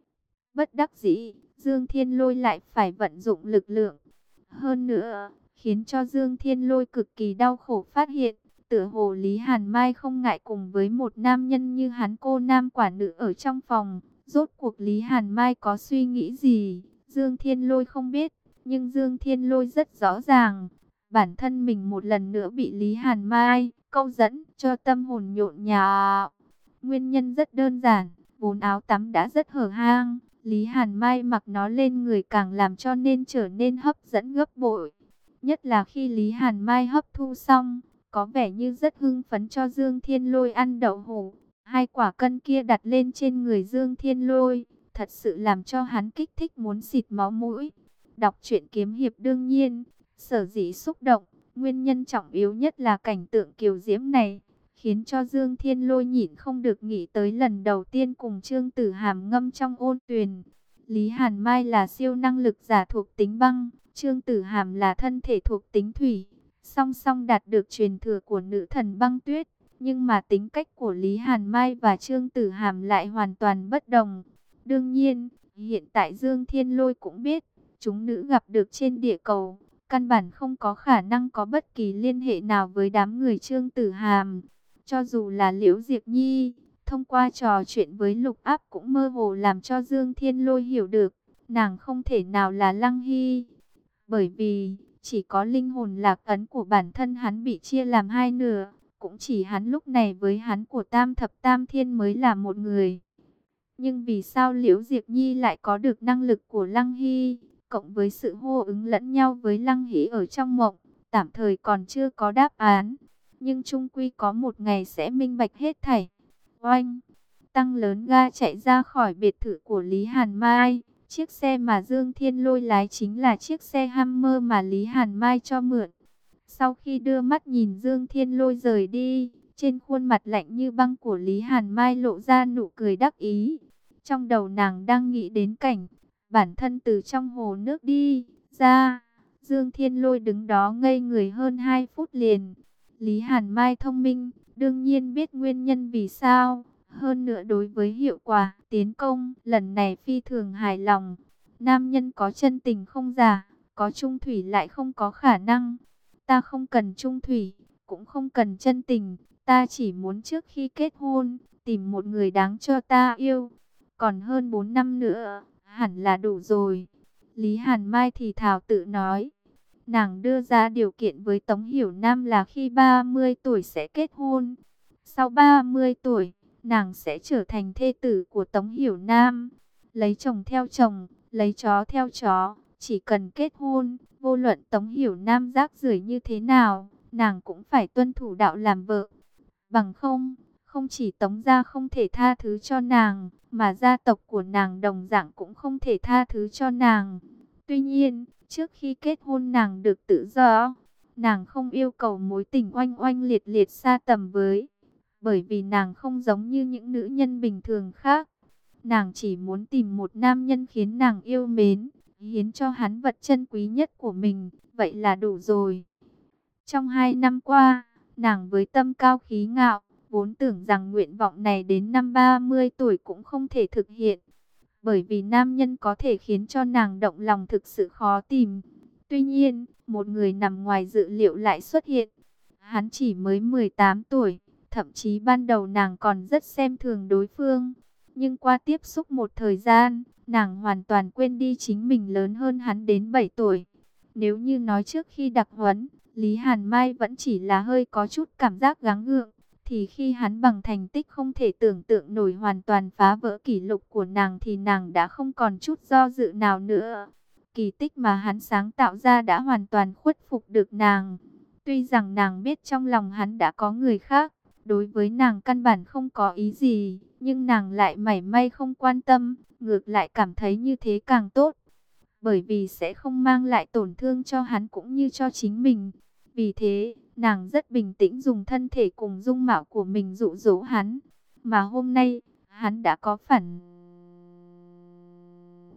A: Bất đắc dĩ, Dương Thiên Lôi lại phải vận dụng lực lượng. Hơn nữa, khiến cho Dương Thiên Lôi cực kỳ đau khổ phát hiện, tựa hồ Lý Hàn Mai không ngại cùng với một nam nhân như hắn cô nam quả nữ ở trong phòng. Rốt cuộc Lý Hàn Mai có suy nghĩ gì, Dương Thiên Lôi không biết, nhưng Dương Thiên Lôi rất rõ ràng. Bản thân mình một lần nữa bị Lý Hàn Mai câu dẫn cho tâm hồn nhộn nhạo. Nguyên nhân rất đơn giản, vốn áo tắm đã rất hở hang, Lý Hàn Mai mặc nó lên người càng làm cho nên trở nên hấp dẫn gấp bội. Nhất là khi Lý Hàn Mai hấp thu xong, có vẻ như rất hưng phấn cho Dương Thiên Lôi ăn đậu hũ. Hai quả cân kia đặt lên trên người Dương Thiên Lôi, thật sự làm cho hắn kích thích muốn xịt máu mũi. Đọc truyện kiếm hiệp đương nhiên, sở dĩ xúc động, nguyên nhân trọng yếu nhất là cảnh tượng kiều diễm này, khiến cho Dương Thiên Lôi nhịn không được nghĩ tới lần đầu tiên cùng Trương Tử Hàm ngâm trong ôn tuyền. Lý Hàn Mai là siêu năng lực giả thuộc tính băng, Trương Tử Hàm là thân thể thuộc tính thủy, song song đạt được truyền thừa của nữ thần băng tuyết. Nhưng mà tính cách của Lý Hàn Mai và Trương Tử Hàm lại hoàn toàn bất đồng. Đương nhiên, hiện tại Dương Thiên Lôi cũng biết, chúng nữ gặp được trên địa cầu, căn bản không có khả năng có bất kỳ liên hệ nào với đám người Trương Tử Hàm. Cho dù là Liễu Diệp Nhi, thông qua trò chuyện với Lục Áp cũng mơ hồ làm cho Dương Thiên Lôi hiểu được, nàng không thể nào là Lăng Hy. Bởi vì, chỉ có linh hồn lạc ấn của bản thân hắn bị chia làm hai nửa, cũng chỉ hắn lúc này với hắn của Tam Thập Tam Thiên mới là một người. Nhưng vì sao Liễu Diệp Nhi lại có được năng lực của Lăng Hy, cộng với sự hô ứng lẫn nhau với Lăng Hy ở trong mộng, tạm thời còn chưa có đáp án. Nhưng chung quy có một ngày sẽ minh bạch hết thảy. Oanh! Tăng lớn ga chạy ra khỏi biệt thự của Lý Hàn Mai. Chiếc xe mà Dương Thiên Lôi lái chính là chiếc xe Hammer mà Lý Hàn Mai cho mượn. Sau khi đưa mắt nhìn Dương Thiên Lôi rời đi, trên khuôn mặt lạnh như băng của Lý Hàn Mai lộ ra nụ cười đắc ý. Trong đầu nàng đang nghĩ đến cảnh bản thân từ trong hồ nước đi ra. Dương Thiên Lôi đứng đó ngây người hơn hai phút liền. Lý Hàn Mai thông minh, đương nhiên biết nguyên nhân vì sao. Hơn nữa đối với hiệu quả tiến công lần này phi thường hài lòng. Nam nhân có chân tình không giả, có chung thủy lại không có khả năng. Ta không cần chung thủy, cũng không cần chân tình. Ta chỉ muốn trước khi kết hôn, tìm một người đáng cho ta yêu. Còn hơn bốn năm nữa, hẳn là đủ rồi. Lý Hàn Mai thì thào tự nói. Nàng đưa ra điều kiện với Tống Hiểu Nam là khi ba mươi tuổi sẽ kết hôn. Sau ba mươi tuổi, nàng sẽ trở thành thê tử của Tống Hiểu Nam. Lấy chồng theo chồng, lấy chó theo chó, chỉ cần kết hôn, vô luận Tống Hiểu Nam rác rưởi như thế nào, nàng cũng phải tuân thủ đạo làm vợ. Bằng không, không chỉ Tống gia không thể tha thứ cho nàng, mà gia tộc của nàng đồng dạng cũng không thể tha thứ cho nàng. Tuy nhiên, trước khi kết hôn nàng được tự do, nàng không yêu cầu mối tình oanh oanh liệt liệt xa tầm với. Bởi vì nàng không giống như những nữ nhân bình thường khác. Nàng chỉ muốn tìm một nam nhân khiến nàng yêu mến, hiến cho hắn vật chân quý nhất của mình, vậy là đủ rồi. Trong hai năm qua, nàng với tâm cao khí ngạo, vốn tưởng rằng nguyện vọng này đến năm ba mươi tuổi cũng không thể thực hiện. Bởi vì nam nhân có thể khiến cho nàng động lòng thực sự khó tìm. Tuy nhiên, một người nằm ngoài dự liệu lại xuất hiện. Hắn chỉ mới mười tám tuổi, thậm chí ban đầu nàng còn rất xem thường đối phương. Nhưng qua tiếp xúc một thời gian, nàng hoàn toàn quên đi chính mình lớn hơn hắn đến bảy tuổi. Nếu như nói trước khi đặc huấn, Lý Hàn Mai vẫn chỉ là hơi có chút cảm giác gắng gượng, thì khi hắn bằng thành tích không thể tưởng tượng nổi hoàn toàn phá vỡ kỷ lục của nàng thì nàng đã không còn chút do dự nào nữa. Kỳ tích mà hắn sáng tạo ra đã hoàn toàn khuất phục được nàng. Tuy rằng nàng biết trong lòng hắn đã có người khác, đối với nàng căn bản không có ý gì, nhưng nàng lại mảy may không quan tâm, ngược lại cảm thấy như thế càng tốt. Bởi vì sẽ không mang lại tổn thương cho hắn cũng như cho chính mình. Vì thế, nàng rất bình tĩnh dùng thân thể cùng dung mạo của mình dụ dỗ hắn. Mà hôm nay, hắn đã có phản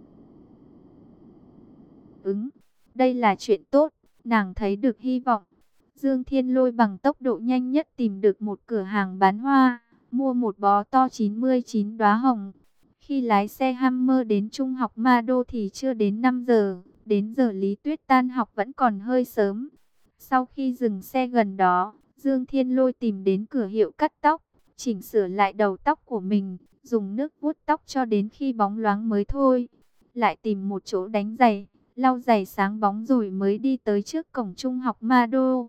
A: ứng. Đây là chuyện tốt, nàng thấy được hy vọng. Dương Thiên Lôi bằng tốc độ nhanh nhất tìm được một cửa hàng bán hoa, mua một bó to chín mươi chín đóa hồng. Khi lái xe Hummer đến trung học Ma Đô thì chưa đến năm giờ, đến giờ Lý Tuyết tan học vẫn còn hơi sớm. Sau khi dừng xe gần đó, Dương Thiên Lôi tìm đến cửa hiệu cắt tóc, chỉnh sửa lại đầu tóc của mình, dùng nước vuốt tóc cho đến khi bóng loáng mới thôi. Lại tìm một chỗ đánh giày, lau giày sáng bóng rồi mới đi tới trước cổng trung học Ma Đô.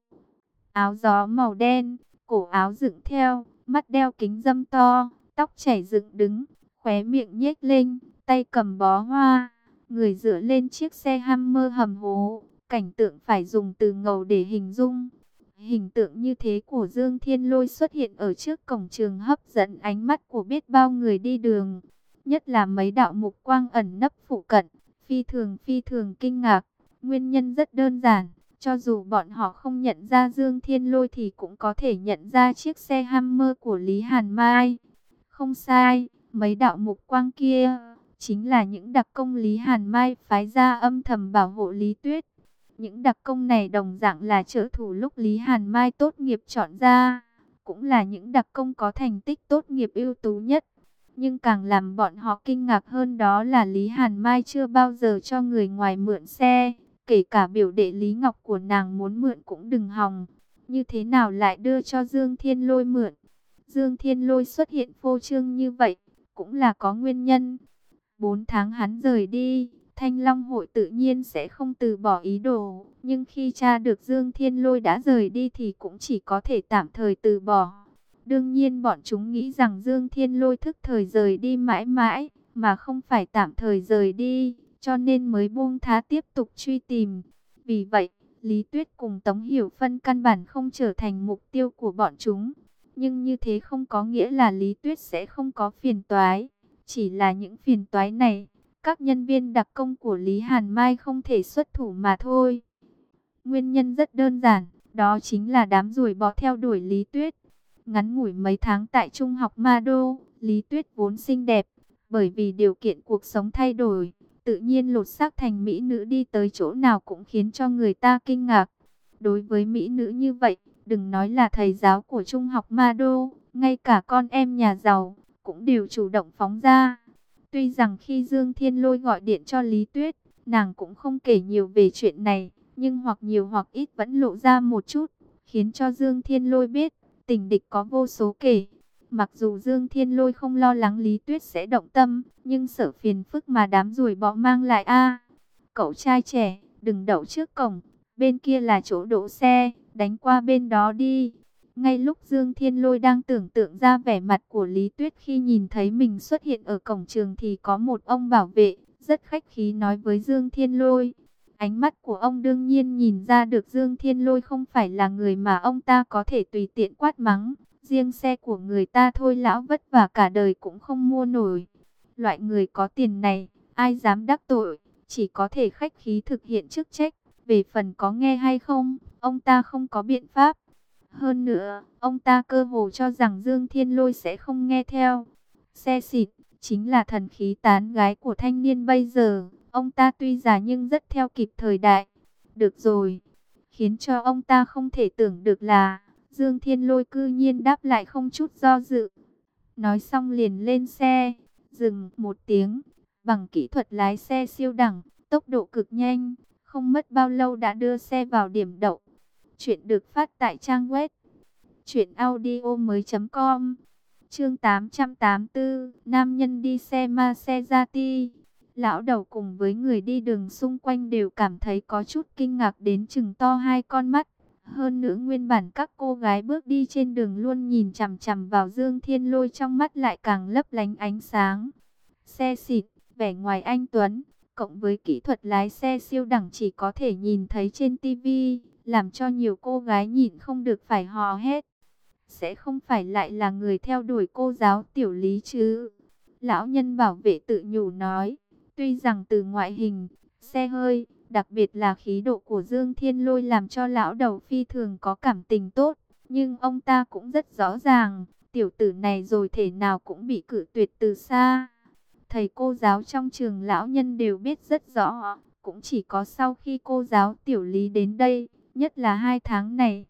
A: Áo gió màu đen, cổ áo dựng theo, mắt đeo kính râm to, tóc chảy dựng đứng, khóe miệng nhếch lên, tay cầm bó hoa, người dựa lên chiếc xe Hummer hầm hố, cảnh tượng phải dùng từ ngầu để hình dung. Hình tượng như thế của Dương Thiên Lôi xuất hiện ở trước cổng trường hấp dẫn ánh mắt của biết bao người đi đường, nhất là mấy đạo mục quang ẩn nấp phụ cận, phi thường phi thường kinh ngạc. Nguyên nhân rất đơn giản, cho dù bọn họ không nhận ra Dương Thiên Lôi thì cũng có thể nhận ra chiếc xe Hummer của Lý Hàn Mai. Không sai, mấy đạo mục quang kia chính là những đặc công Lý Hàn Mai phái ra âm thầm bảo hộ Lý Tuyết. Những đặc công này đồng dạng là trợ thủ lúc Lý Hàn Mai tốt nghiệp chọn ra, cũng là những đặc công có thành tích tốt nghiệp ưu tú nhất. Nhưng càng làm bọn họ kinh ngạc hơn đó là Lý Hàn Mai chưa bao giờ cho người ngoài mượn xe, kể cả biểu đệ Lý Ngọc của nàng muốn mượn cũng đừng hòng. Như thế nào lại đưa cho Dương Thiên Lôi mượn? Dương Thiên Lôi xuất hiện phô trương như vậy, cũng là có nguyên nhân. Bốn tháng hắn rời đi, Thanh Long hội tự nhiên sẽ không từ bỏ ý đồ. Nhưng khi tra được Dương Thiên Lôi đã rời đi thì cũng chỉ có thể tạm thời từ bỏ. Đương nhiên bọn chúng nghĩ rằng Dương Thiên Lôi thức thời rời đi mãi mãi, mà không phải tạm thời rời đi, cho nên mới buông thá tiếp tục truy tìm. Vì vậy, Lý Tuyết cùng Tống Hiểu Phân căn bản không trở thành mục tiêu của bọn chúng. Nhưng như thế không có nghĩa là Lý Tuyết sẽ không có phiền toái. Chỉ là những phiền toái này, các nhân viên đặc công của Lý Hàn Mai không thể xuất thủ mà thôi. Nguyên nhân rất đơn giản, đó chính là đám ruồi bọ theo đuổi Lý Tuyết. Ngắn ngủi mấy tháng tại Trung học Ma Đô, Lý Tuyết vốn xinh đẹp, bởi vì điều kiện cuộc sống thay đổi, tự nhiên lột xác thành mỹ nữ, đi tới chỗ nào cũng khiến cho người ta kinh ngạc. Đối với mỹ nữ như vậy, đừng nói là thầy giáo của Trung học Ma Đô, ngay cả con em nhà giàu cũng đều chủ động phóng ra. Tuy rằng khi Dương Thiên Lôi gọi điện cho Lý Tuyết, nàng cũng không kể nhiều về chuyện này, nhưng hoặc nhiều hoặc ít vẫn lộ ra một chút, khiến cho Dương Thiên Lôi biết, tình địch có vô số kể. Mặc dù Dương Thiên Lôi không lo lắng Lý Tuyết sẽ động tâm, nhưng sợ phiền phức mà đám ruồi bọ mang lại a. Cậu trai trẻ, đừng đậu trước cổng, bên kia là chỗ đỗ xe, đánh qua bên đó đi. Ngay lúc Dương Thiên Lôi đang tưởng tượng ra vẻ mặt của Lý Tuyết khi nhìn thấy mình xuất hiện ở cổng trường thì có một ông bảo vệ, rất khách khí nói với Dương Thiên Lôi. Ánh mắt của ông đương nhiên nhìn ra được Dương Thiên Lôi không phải là người mà ông ta có thể tùy tiện quát mắng. Riêng xe của người ta thôi lão vất vả cả đời cũng không mua nổi. Loại người có tiền này, ai dám đắc tội, chỉ có thể khách khí thực hiện chức trách. Về phần có nghe hay không, ông ta không có biện pháp. Hơn nữa, ông ta cơ hồ cho rằng Dương Thiên Lôi sẽ không nghe theo. Xe xịt, chính là thần khí tán gái của thanh niên bây giờ. Ông ta tuy già nhưng rất theo kịp thời đại. Được rồi, khiến cho ông ta không thể tưởng được là Dương Thiên Lôi cư nhiên đáp lại không chút do dự. Nói xong liền lên xe, dừng một tiếng, bằng kỹ thuật lái xe siêu đẳng, tốc độ cực nhanh, không mất bao lâu đã đưa xe vào điểm đậu. Chuyện được phát tại trang web truyện audio mới chấm com. Chương tám trăm tám mươi tư, nam nhân đi xe Maserati. Lão đầu cùng với người đi đường xung quanh đều cảm thấy có chút kinh ngạc đến chừng to hai con mắt. Hơn nữa nguyên bản các cô gái bước đi trên đường luôn nhìn chằm chằm vào Dương Thiên Lôi, trong mắt lại càng lấp lánh ánh sáng. Xe xịt, vẻ ngoài anh tuấn, cộng với kỹ thuật lái xe siêu đẳng chỉ có thể nhìn thấy trên tivi, làm cho nhiều cô gái nhìn không được phải hò hét. Sẽ không phải lại là người theo đuổi cô giáo tiểu Lý chứ? Lão nhân bảo vệ tự nhủ nói. Tuy rằng từ ngoại hình, xe hơi, đặc biệt là khí độ của Dương Thiên Lôi làm cho lão đầu phi thường có cảm tình tốt, nhưng ông ta cũng rất rõ ràng, tiểu tử này rồi thể nào cũng bị cự tuyệt từ xa. Thầy cô giáo trong trường lão nhân đều biết rất rõ, cũng chỉ có sau khi cô giáo tiểu Lý đến đây, nhất là hai tháng này,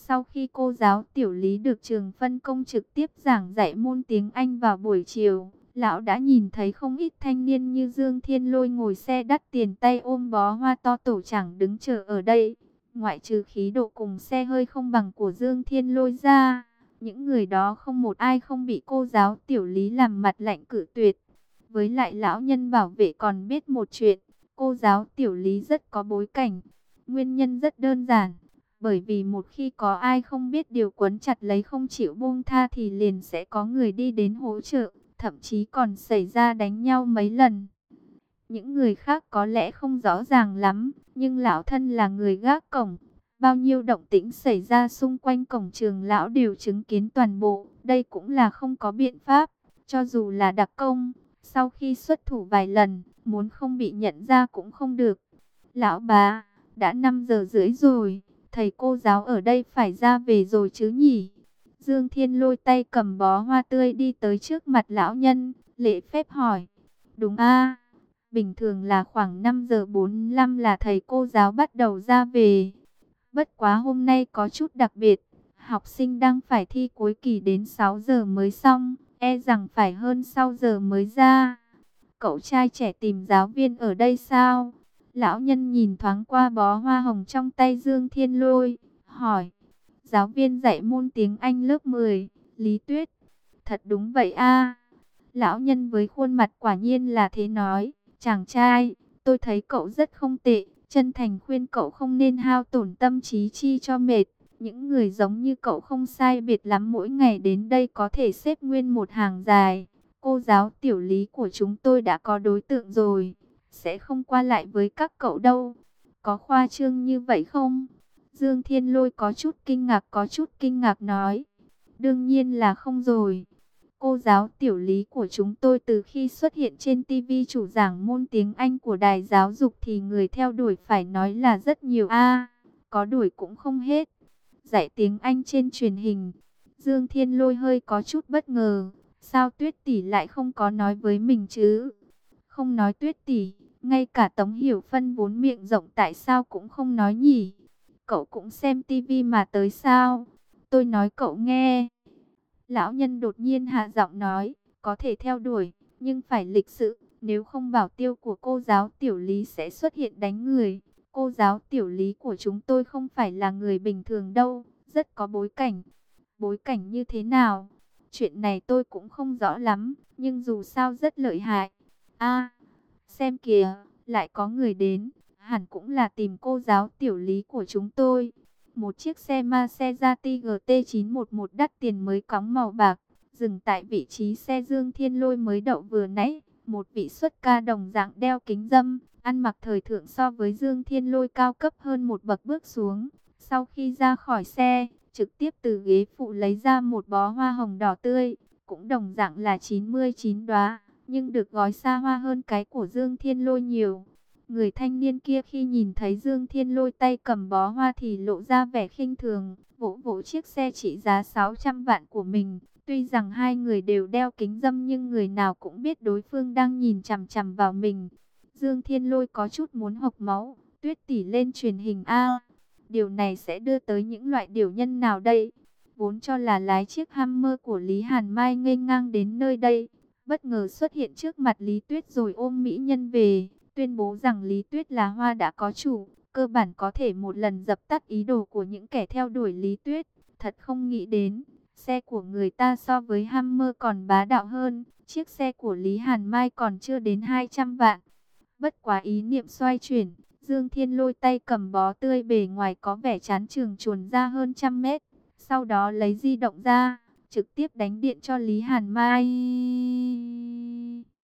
A: Sau khi cô giáo tiểu Lý được trường phân công trực tiếp giảng dạy môn tiếng Anh vào buổi chiều, lão đã nhìn thấy không ít thanh niên như Dương Thiên Lôi ngồi xe đắt tiền tay ôm bó hoa to tổ chẳng đứng chờ ở đây. Ngoại trừ khí độ cùng xe hơi không bằng của Dương Thiên Lôi ra, những người đó không một ai không bị cô giáo tiểu Lý làm mặt lạnh cự tuyệt. Với lại lão nhân bảo vệ còn biết một chuyện, cô giáo tiểu Lý rất có bối cảnh. Nguyên nhân rất đơn giản, bởi vì một khi có ai không biết điều quấn chặt lấy không chịu buông tha thì liền sẽ có người đi đến hỗ trợ, thậm chí còn xảy ra đánh nhau mấy lần. Những người khác có lẽ không rõ ràng lắm, nhưng lão thân là người gác cổng. Bao nhiêu động tĩnh xảy ra xung quanh cổng trường lão đều chứng kiến toàn bộ, đây cũng là không có biện pháp. Cho dù là đặc công, sau khi xuất thủ vài lần, muốn không bị nhận ra cũng không được. Lão bà, đã năm giờ rưỡi rồi, thầy cô giáo ở đây phải ra về rồi chứ nhỉ? Dương Thiên Lôi tay cầm bó hoa tươi đi tới trước mặt lão nhân, lễ phép hỏi. Đúng a, bình thường là khoảng năm giờ bốn mươi lăm là thầy cô giáo bắt đầu ra về. Bất quá hôm nay có chút đặc biệt, học sinh đang phải thi cuối kỳ đến sáu giờ mới xong, e rằng phải hơn sau giờ mới ra. Cậu trai trẻ tìm giáo viên ở đây sao? Lão nhân nhìn thoáng qua bó hoa hồng trong tay Dương Thiên Lôi, hỏi. Giáo viên dạy môn tiếng Anh lớp mười, Lý Tuyết. Thật đúng vậy a. Lão nhân với khuôn mặt quả nhiên là thế nói. Chàng trai, tôi thấy cậu rất không tệ, chân thành khuyên cậu không nên hao tổn tâm trí chi cho mệt. Những người giống như cậu không sai biệt lắm mỗi ngày đến đây có thể xếp nguyên một hàng dài. Cô giáo tiểu Lý của chúng tôi đã có đối tượng rồi, sẽ không qua lại với các cậu đâu. Có khoa trương như vậy không? Dương Thiên Lôi có chút kinh ngạc có chút kinh ngạc nói. Đương nhiên là không rồi. Cô giáo tiểu Lý của chúng tôi từ khi xuất hiện trên ti vi chủ giảng môn tiếng Anh của đài giáo dục thì người theo đuổi phải nói là rất nhiều a, có đuổi cũng không hết. Dạy tiếng Anh trên truyền hình. Dương Thiên Lôi hơi có chút bất ngờ. Sao Tuyết tỷ lại không có nói với mình chứ? Không nói Tuyết tỷ, ngay cả Tống Hiểu Phân vốn miệng rộng tại sao cũng không nói nhỉ? Cậu cũng xem tivi mà tới sao? Tôi nói cậu nghe. Lão nhân đột nhiên hạ giọng nói, có thể theo đuổi, nhưng phải lịch sự, nếu không bảo tiêu của cô giáo tiểu Lý sẽ xuất hiện đánh người. Cô giáo tiểu Lý của chúng tôi không phải là người bình thường đâu, rất có bối cảnh. Bối cảnh như thế nào? Chuyện này tôi cũng không rõ lắm, nhưng dù sao rất lợi hại. A, xem kìa, lại có người đến, hẳn cũng là tìm cô giáo tiểu Lý của chúng tôi. Một chiếc xe Maserati G T chín một một đắt tiền mới cóng màu bạc, dừng tại vị trí xe Dương Thiên Lôi mới đậu vừa nãy. Một vị xuất ca đồng dạng đeo kính râm, ăn mặc thời thượng so với Dương Thiên Lôi cao cấp hơn một bậc bước xuống. Sau khi ra khỏi xe, trực tiếp từ ghế phụ lấy ra một bó hoa hồng đỏ tươi, cũng đồng dạng là chín mươi chín đóa, nhưng được gói xa hoa hơn cái của Dương Thiên Lôi nhiều. Người thanh niên kia khi nhìn thấy Dương Thiên Lôi tay cầm bó hoa thì lộ ra vẻ khinh thường, vỗ vỗ chiếc xe trị giá sáu trăm vạn của mình. Tuy rằng hai người đều đeo kính râm nhưng người nào cũng biết đối phương đang nhìn chằm chằm vào mình. Dương Thiên Lôi có chút muốn hộc máu. Tuyết tỷ lên truyền hình a. Điều này sẽ đưa tới những loại điều nhân nào đây? Vốn cho là lái chiếc Hammer của Lý Hàn Mai nghênh ngang đến nơi đây, bất ngờ xuất hiện trước mặt Lý Tuyết rồi ôm mỹ nhân về, tuyên bố rằng Lý Tuyết là hoa đã có chủ, cơ bản có thể một lần dập tắt ý đồ của những kẻ theo đuổi Lý Tuyết. Thật không nghĩ đến, xe của người ta so với Hammer còn bá đạo hơn, chiếc xe của Lý Hàn Mai còn chưa đến hai trăm vạn. Bất quá ý niệm xoay chuyển, Dương Thiên Lôi tay cầm bó tươi bề ngoài có vẻ chán chường chuồn ra hơn trăm mét. Sau đó lấy di động ra, trực tiếp đánh điện cho Lý Hàn Mai.